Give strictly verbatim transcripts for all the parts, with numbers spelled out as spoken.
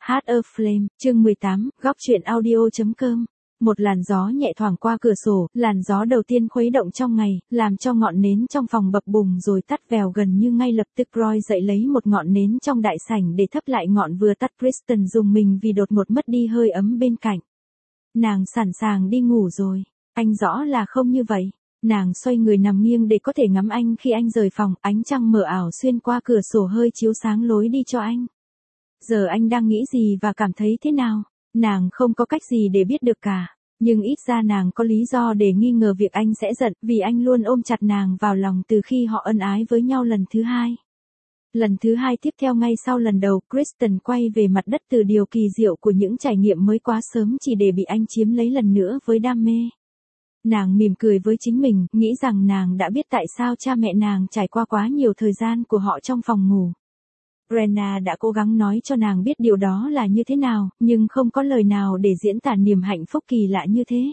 Heart of Flame, chương mười tám, góc truyện audio.com. Một làn gió nhẹ thoảng qua cửa sổ, làn gió đầu tiên khuấy động trong ngày, làm cho ngọn nến trong phòng bập bùng rồi tắt vèo gần như ngay lập tức. Roy dậy lấy một ngọn nến trong đại sảnh để thắp lại ngọn vừa tắt. Kristen dùng mình vì đột ngột mất đi hơi ấm bên cạnh. Nàng sẵn sàng đi ngủ rồi. Anh rõ là không như vậy. Nàng xoay người nằm nghiêng để có thể ngắm anh khi anh rời phòng. Ánh trăng mờ ảo xuyên qua cửa sổ hơi chiếu sáng lối đi cho anh. Giờ anh đang nghĩ gì và cảm thấy thế nào? Nàng không có cách gì để biết được cả. Nhưng ít ra nàng có lý do để nghi ngờ việc anh sẽ giận, vì anh luôn ôm chặt nàng vào lòng từ khi họ ân ái với nhau lần thứ hai. Lần thứ hai tiếp theo ngay sau lần đầu, Kristen quay về mặt đất từ điều kỳ diệu của những trải nghiệm mới quá sớm chỉ để bị anh chiếm lấy lần nữa với đam mê. Nàng mỉm cười với chính mình, nghĩ rằng nàng đã biết tại sao cha mẹ nàng trải qua quá nhiều thời gian của họ trong phòng ngủ. Brenna đã cố gắng nói cho nàng biết điều đó là như thế nào, nhưng không có lời nào để diễn tả niềm hạnh phúc kỳ lạ như thế.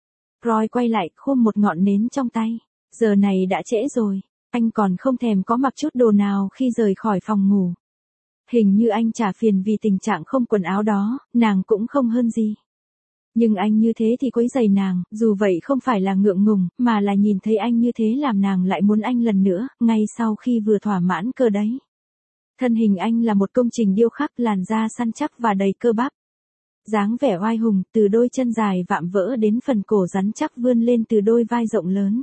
Roy quay lại, khum một ngọn nến trong tay. Giờ này đã trễ rồi, anh còn không thèm có mặc chút đồ nào khi rời khỏi phòng ngủ. Hình như anh chả phiền vì tình trạng không quần áo đó, nàng cũng không hơn gì. Nhưng anh như thế thì quấy rầy nàng, dù vậy không phải là ngượng ngùng, mà là nhìn thấy anh như thế làm nàng lại muốn anh lần nữa, ngay sau khi vừa thỏa mãn cơ đấy. Thân hình anh là một công trình điêu khắc, làn da săn chắc và đầy cơ bắp. Dáng vẻ oai hùng, từ đôi chân dài vạm vỡ đến phần cổ rắn chắc vươn lên từ đôi vai rộng lớn.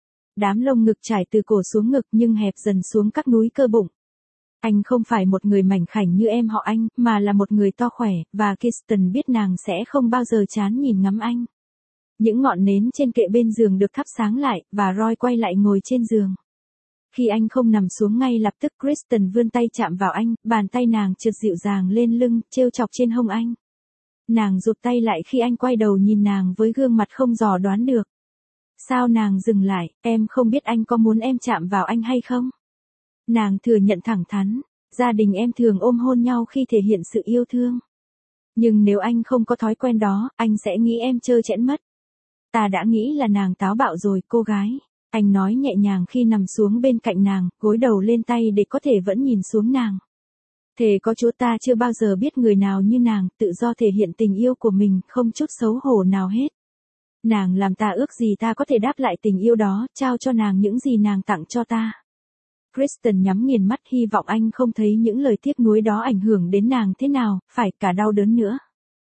Đám lông ngực trải từ cổ xuống ngực nhưng hẹp dần xuống các núi cơ bụng. Anh không phải một người mảnh khảnh như em họ anh, mà là một người to khỏe, và Kristen biết nàng sẽ không bao giờ chán nhìn ngắm anh. Những ngọn nến trên kệ bên giường được thắp sáng lại, và Roy quay lại ngồi trên giường. Khi anh không nằm xuống ngay lập tức, Kristen vươn tay chạm vào anh, bàn tay nàng trượt dịu dàng lên lưng, trêu chọc trên hông anh. Nàng rụt tay lại khi anh quay đầu nhìn nàng với gương mặt không dò đoán được. Sao nàng dừng lại, em không biết anh có muốn em chạm vào anh hay không? Nàng thừa nhận thẳng thắn, gia đình em thường ôm hôn nhau khi thể hiện sự yêu thương. Nhưng nếu anh không có thói quen đó, anh sẽ nghĩ em trơ trẽn mất. Ta đã nghĩ là nàng táo bạo rồi, cô gái. Anh nói nhẹ nhàng khi nằm xuống bên cạnh nàng, gối đầu lên tay để có thể vẫn nhìn xuống nàng. Thề có Chúa ta chưa bao giờ biết người nào như nàng, tự do thể hiện tình yêu của mình, không chút xấu hổ nào hết. Nàng làm ta ước gì ta có thể đáp lại tình yêu đó, trao cho nàng những gì nàng tặng cho ta. Kristen nhắm nghiền mắt, hy vọng anh không thấy những lời tiếc nuối đó ảnh hưởng đến nàng thế nào, phải cả đau đớn nữa.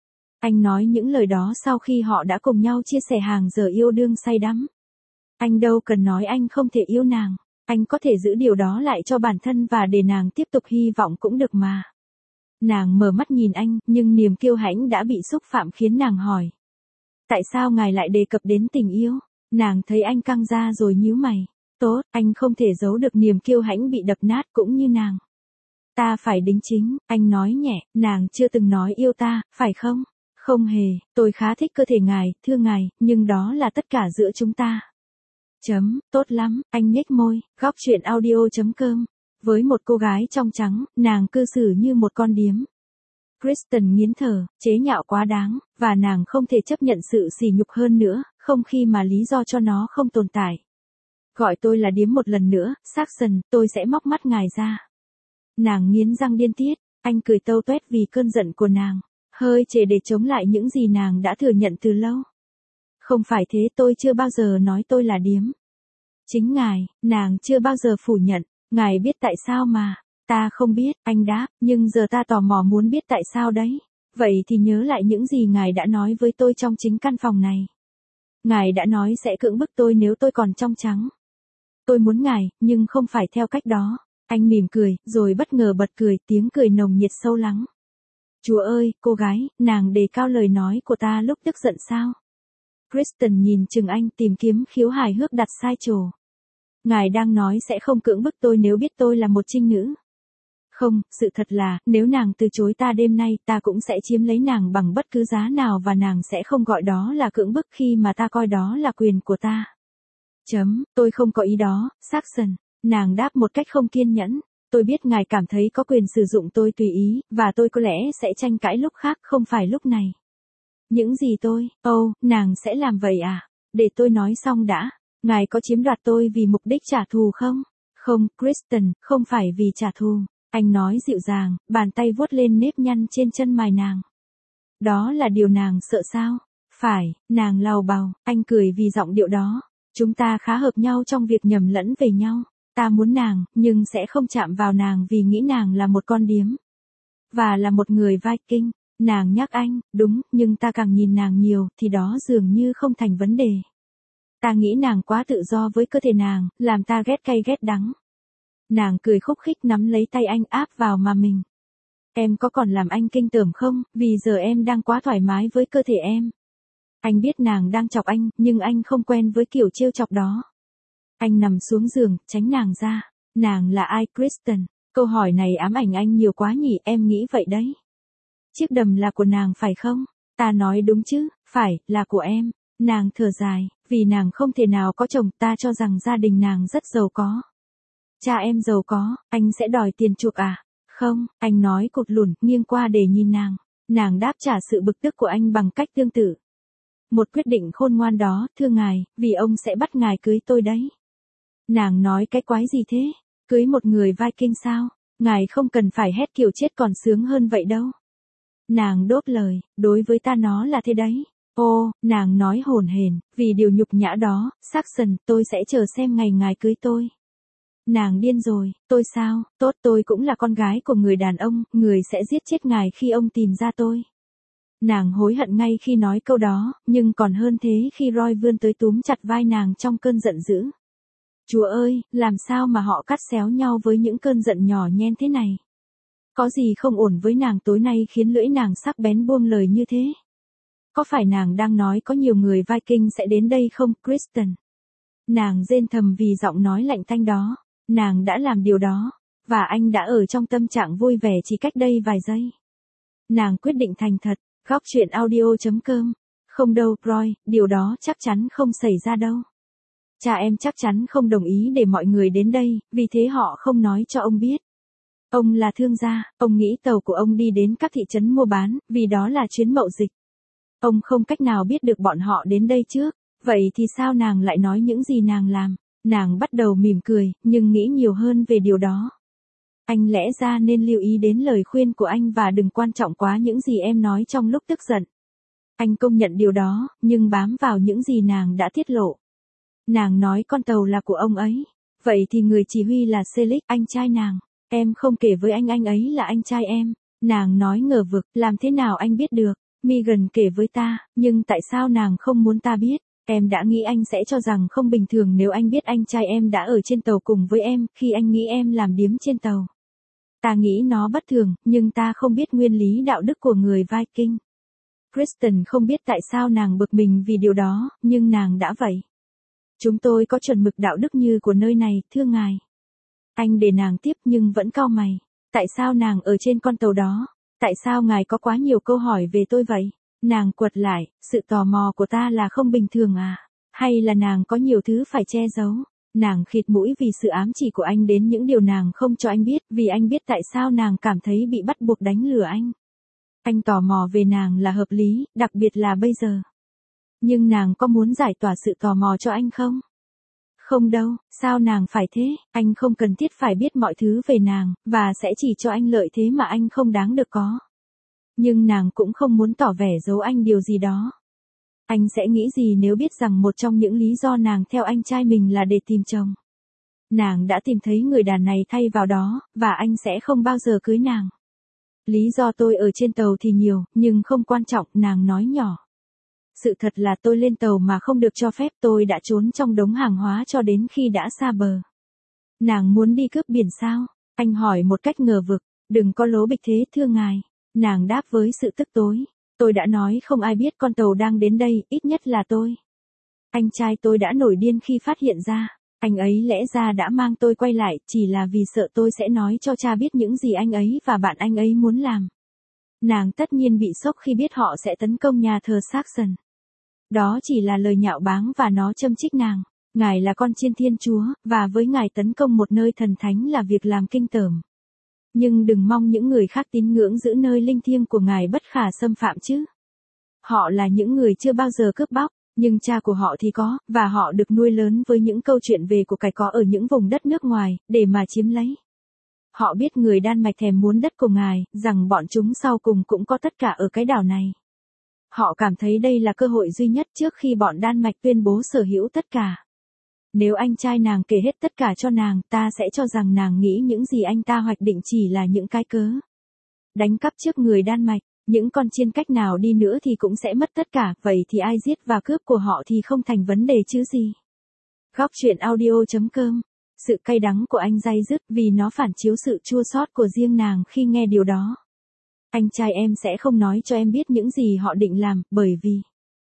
Anh nói những lời đó sau khi họ đã cùng nhau chia sẻ hàng giờ yêu đương say đắm. Anh đâu cần nói anh không thể yêu nàng, anh có thể giữ điều đó lại cho bản thân và để nàng tiếp tục hy vọng cũng được mà. Nàng mở mắt nhìn anh, nhưng niềm kiêu hãnh đã bị xúc phạm khiến nàng hỏi. Tại sao ngài lại đề cập đến tình yêu? Nàng thấy anh căng ra rồi nhíu mày. Tốt, anh không thể giấu được niềm kiêu hãnh bị đập nát cũng như nàng. Ta phải đính chính, anh nói nhẹ, nàng chưa từng nói yêu ta, phải không? Không hề, tôi khá thích cơ thể ngài, thưa ngài, nhưng đó là tất cả giữa chúng ta. Chấm, tốt lắm, anh nhếch môi, góc truyện audio.com. Với một cô gái trong trắng, nàng cư xử như một con điếm. Kristen nghiến thở, chế nhạo quá đáng, và nàng không thể chấp nhận sự sỉ nhục hơn nữa, không khi mà lý do cho nó không tồn tại. Gọi tôi là điếm một lần nữa, Saxon, tôi sẽ móc mắt ngài ra. Nàng nghiến răng điên tiết, anh cười tâu tuét vì cơn giận của nàng, hơi trễ để chống lại những gì nàng đã thừa nhận từ lâu. Không phải thế, tôi chưa bao giờ nói tôi là điếm. Chính ngài, nàng chưa bao giờ phủ nhận, ngài biết tại sao mà. Ta không biết, anh đáp, nhưng giờ ta tò mò muốn biết tại sao đấy. Vậy thì nhớ lại những gì ngài đã nói với tôi trong chính căn phòng này. Ngài đã nói sẽ cưỡng bức tôi nếu tôi còn trong trắng. Tôi muốn ngài, nhưng không phải theo cách đó. Anh mỉm cười, rồi bất ngờ bật cười, tiếng cười nồng nhiệt sâu lắng. Chúa ơi, cô gái, nàng đề cao lời nói của ta lúc tức giận sao? Kristen nhìn chừng anh, tìm kiếm khiếu hài hước đặt sai chỗ. Ngài đang nói sẽ không cưỡng bức tôi nếu biết tôi là một trinh nữ. Không, sự thật là, nếu nàng từ chối ta đêm nay, ta cũng sẽ chiếm lấy nàng bằng bất cứ giá nào và nàng sẽ không gọi đó là cưỡng bức khi mà ta coi đó là quyền của ta. Chấm, tôi không có ý đó, Saxon. Nàng đáp một cách không kiên nhẫn. Tôi biết ngài cảm thấy có quyền sử dụng tôi tùy ý, và tôi có lẽ sẽ tranh cãi lúc khác, không phải lúc này. Những gì tôi, ồ, oh, nàng sẽ làm vậy à? Để tôi nói xong đã. Ngài có chiếm đoạt tôi vì mục đích trả thù không? Không, Kristen, không phải vì trả thù. Anh nói dịu dàng, bàn tay vuốt lên nếp nhăn trên chân mày nàng. Đó là điều nàng sợ sao? Phải, nàng lầu bầu, anh cười vì giọng điệu đó. Chúng ta khá hợp nhau trong việc nhầm lẫn về nhau. Ta muốn nàng, nhưng sẽ không chạm vào nàng vì nghĩ nàng là một con điếm. Và là một người Viking. Nàng nhắc anh, đúng, nhưng ta càng nhìn nàng nhiều, thì đó dường như không thành vấn đề. Ta nghĩ nàng quá tự do với cơ thể nàng, làm ta ghét cay ghét đắng. Nàng cười khúc khích nắm lấy tay anh áp vào mà mình. Em có còn làm anh kinh tởm không, vì giờ em đang quá thoải mái với cơ thể em. Anh biết nàng đang chọc anh, nhưng anh không quen với kiểu trêu chọc đó. Anh nằm xuống giường, tránh nàng ra. Nàng là ai, Kristen? Câu hỏi này ám ảnh anh nhiều quá nhỉ, em nghĩ vậy đấy. Chiếc đầm là của nàng phải không? Ta nói đúng chứ, phải, là của em. Nàng thở dài, vì nàng không thể nào có chồng, ta cho rằng gia đình nàng rất giàu có. Cha em giàu có, anh sẽ đòi tiền chuộc à? Không, anh nói cụt lùn, nghiêng qua để nhìn nàng. Nàng đáp trả sự bực tức của anh bằng cách tương tự. Một quyết định khôn ngoan đó, thưa ngài, vì ông sẽ bắt ngài cưới tôi đấy. Nàng nói cái quái gì thế? Cưới một người Viking sao? Ngài không cần phải hét kiểu chết còn sướng hơn vậy đâu. Nàng đốt lời, đối với ta nó là thế đấy. Ô, nàng nói hổn hển, vì điều nhục nhã đó, Saxon, tôi sẽ chờ xem ngày ngài cưới tôi. Nàng điên rồi, tôi sao, tốt tôi cũng là con gái của người đàn ông, người sẽ giết chết ngài khi ông tìm ra tôi. Nàng hối hận ngay khi nói câu đó, nhưng còn hơn thế khi Roy vươn tới túm chặt vai nàng trong cơn giận dữ. Chúa ơi, làm sao mà họ cắt xéo nhau với những cơn giận nhỏ nhen thế này? Có gì không ổn với nàng tối nay khiến lưỡi nàng sắc bén buông lời như thế? Có phải nàng đang nói có nhiều người Viking sẽ đến đây không, Kristen? Nàng rên thầm vì giọng nói lạnh tanh đó. Nàng đã làm điều đó, và anh đã ở trong tâm trạng vui vẻ chỉ cách đây vài giây. Nàng quyết định thành thật, góc chuyện audio chấm com. Không đâu, Roy, điều đó chắc chắn không xảy ra đâu. Cha em chắc chắn không đồng ý để mọi người đến đây, vì thế họ không nói cho ông biết. Ông là thương gia, ông nghĩ tàu của ông đi đến các thị trấn mua bán, vì đó là chuyến mậu dịch. Ông không cách nào biết được bọn họ đến đây trước, vậy thì sao nàng lại nói những gì nàng làm? Nàng bắt đầu mỉm cười, nhưng nghĩ nhiều hơn về điều đó. Anh lẽ ra nên lưu ý đến lời khuyên của anh và đừng quan trọng quá những gì em nói trong lúc tức giận. Anh công nhận điều đó, nhưng bám vào những gì nàng đã tiết lộ. Nàng nói con tàu là của ông ấy. Vậy thì người chỉ huy là Felix, anh trai nàng. Em không kể với anh anh ấy là anh trai em. Nàng nói ngờ vực, làm thế nào anh biết được? Megan kể với ta, nhưng tại sao nàng không muốn ta biết? Em đã nghĩ anh sẽ cho rằng không bình thường nếu anh biết anh trai em đã ở trên tàu cùng với em, khi anh nghĩ em làm điếm trên tàu. Ta nghĩ nó bất thường, nhưng ta không biết nguyên lý đạo đức của người Viking. Kristen không biết tại sao nàng bực mình vì điều đó, nhưng nàng đã vậy. Chúng tôi có chuẩn mực đạo đức như của nơi này, thưa ngài. Anh để nàng tiếp nhưng vẫn cau mày. Tại sao nàng ở trên con tàu đó? Tại sao ngài có quá nhiều câu hỏi về tôi vậy? Nàng quật lại, sự tò mò của ta là không bình thường à? Hay là nàng có nhiều thứ phải che giấu? Nàng khịt mũi vì sự ám chỉ của anh đến những điều nàng không cho anh biết, vì anh biết tại sao nàng cảm thấy bị bắt buộc đánh lừa anh. Anh tò mò về nàng là hợp lý, đặc biệt là bây giờ. Nhưng nàng có muốn giải tỏa sự tò mò cho anh không? Không đâu, sao nàng phải thế, anh không cần thiết phải biết mọi thứ về nàng, và sẽ chỉ cho anh lợi thế mà anh không đáng được có. Nhưng nàng cũng không muốn tỏ vẻ giấu anh điều gì đó. Anh sẽ nghĩ gì nếu biết rằng một trong những lý do nàng theo anh trai mình là để tìm chồng. Nàng đã tìm thấy người đàn này thay vào đó, và anh sẽ không bao giờ cưới nàng. Lý do tôi ở trên tàu thì nhiều, nhưng không quan trọng, nàng nói nhỏ. Sự thật là tôi lên tàu mà không được cho phép, tôi đã trốn trong đống hàng hóa cho đến khi đã xa bờ. Nàng muốn đi cướp biển sao? Anh hỏi một cách ngờ vực, đừng có lố bịch thế thưa ngài. Nàng đáp với sự tức tối. Tôi đã nói không ai biết con tàu đang đến đây, ít nhất là tôi. Anh trai tôi đã nổi điên khi phát hiện ra. Anh ấy lẽ ra đã mang tôi quay lại, chỉ là vì sợ tôi sẽ nói cho cha biết những gì anh ấy và bạn anh ấy muốn làm. Nàng tất nhiên bị sốc khi biết họ sẽ tấn công nhà thờ Saxon. Đó chỉ là lời nhạo báng và nó châm chích nàng. Ngài là con chiên Thiên Chúa, và với ngài tấn công một nơi thần thánh là việc làm kinh tởm. Nhưng đừng mong những người khác tín ngưỡng giữ nơi linh thiêng của ngài bất khả xâm phạm chứ. Họ là những người chưa bao giờ cướp bóc, nhưng cha của họ thì có, và họ được nuôi lớn với những câu chuyện về của cải có ở những vùng đất nước ngoài, để mà chiếm lấy. Họ biết người Đan Mạch thèm muốn đất của ngài, rằng bọn chúng sau cùng cũng có tất cả ở cái đảo này. Họ cảm thấy đây là cơ hội duy nhất trước khi bọn Đan Mạch tuyên bố sở hữu tất cả. Nếu anh trai nàng kể hết tất cả cho nàng, ta sẽ cho rằng nàng nghĩ những gì anh ta hoạch định chỉ là những cái cớ. Đánh cắp trước người Đan Mạch, những con chiên cách nào đi nữa thì cũng sẽ mất tất cả, vậy thì ai giết và cướp của họ thì không thành vấn đề chứ gì. Góc truyện audio chấm com. Sự cay đắng của anh day dứt vì nó phản chiếu sự chua xót của riêng nàng khi nghe điều đó. Anh trai em sẽ không nói cho em biết những gì họ định làm, bởi vì...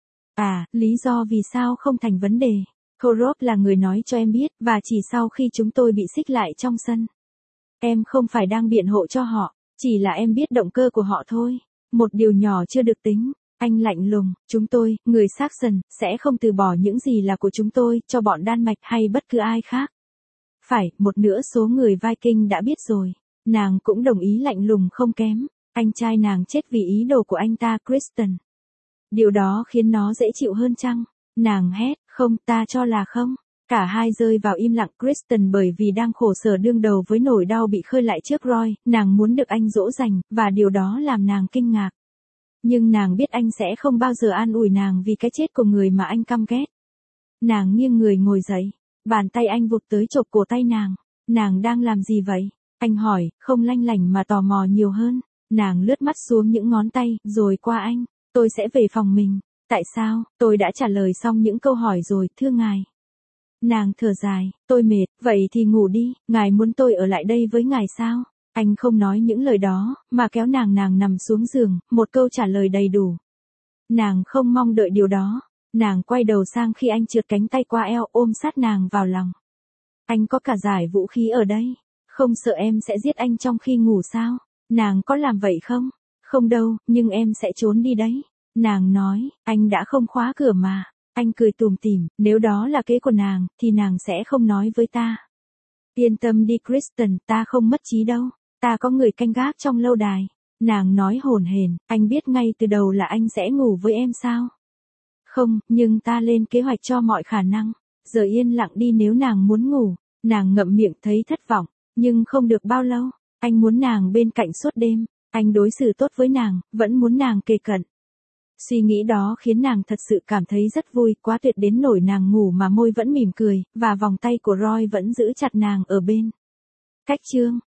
À, lý do vì sao không thành vấn đề. Khorov là người nói cho em biết, và chỉ sau khi chúng tôi bị xích lại trong sân. Em không phải đang biện hộ cho họ, chỉ là em biết động cơ của họ thôi. Một điều nhỏ chưa được tính. Anh lạnh lùng, chúng tôi, người Saxon, sẽ không từ bỏ những gì là của chúng tôi, cho bọn Đan Mạch hay bất cứ ai khác. Phải, một nửa số người Viking đã biết rồi. Nàng cũng đồng ý lạnh lùng không kém. Anh trai nàng chết vì ý đồ của anh ta, Kristen. Điều đó khiến nó dễ chịu hơn chăng? Nàng hét, không, ta cho là không. Cả hai rơi vào im lặng. Kristen bởi vì đang khổ sở đương đầu với nỗi đau bị khơi lại trước Roy, nàng muốn được anh dỗ dành, và điều đó làm nàng kinh ngạc. Nhưng nàng biết anh sẽ không bao giờ an ủi nàng vì cái chết của người mà anh căm ghét. Nàng nghiêng người ngồi dậy, bàn tay anh vụt tới chộp cổ tay nàng. Nàng đang làm gì vậy? Anh hỏi, không lanh lảnh mà tò mò nhiều hơn. Nàng lướt mắt xuống những ngón tay, rồi qua anh. Tôi sẽ về phòng mình. Tại sao? Tôi đã trả lời xong những câu hỏi rồi, thưa ngài. Nàng thở dài, tôi mệt, vậy thì ngủ đi, ngài muốn tôi ở lại đây với ngài sao? Anh không nói những lời đó, mà kéo nàng nàng nằm xuống giường, một câu trả lời đầy đủ. Nàng không mong đợi điều đó. Nàng quay đầu sang khi anh trượt cánh tay qua eo ôm sát nàng vào lòng. Anh có cả giải vũ khí ở đây. Không sợ em sẽ giết anh trong khi ngủ sao? Nàng có làm vậy không? Không đâu, nhưng em sẽ trốn đi đấy. Nàng nói, anh đã không khóa cửa mà. Anh cười tủm tỉm, nếu đó là kế của nàng, thì nàng sẽ không nói với ta. Yên tâm đi Kristen, ta không mất trí đâu. Ta có người canh gác trong lâu đài. Nàng nói hổn hển, anh biết ngay từ đầu là anh sẽ ngủ với em sao? Không, nhưng ta lên kế hoạch cho mọi khả năng. Giờ yên lặng đi nếu nàng muốn ngủ. Nàng ngậm miệng thấy thất vọng, nhưng không được bao lâu. Anh muốn nàng bên cạnh suốt đêm. Anh đối xử tốt với nàng, vẫn muốn nàng kề cận. Suy nghĩ đó khiến nàng thật sự cảm thấy rất vui, quá tuyệt đến nỗi nàng ngủ mà môi vẫn mỉm cười, và vòng tay của Roy vẫn giữ chặt nàng ở bên. Cách chương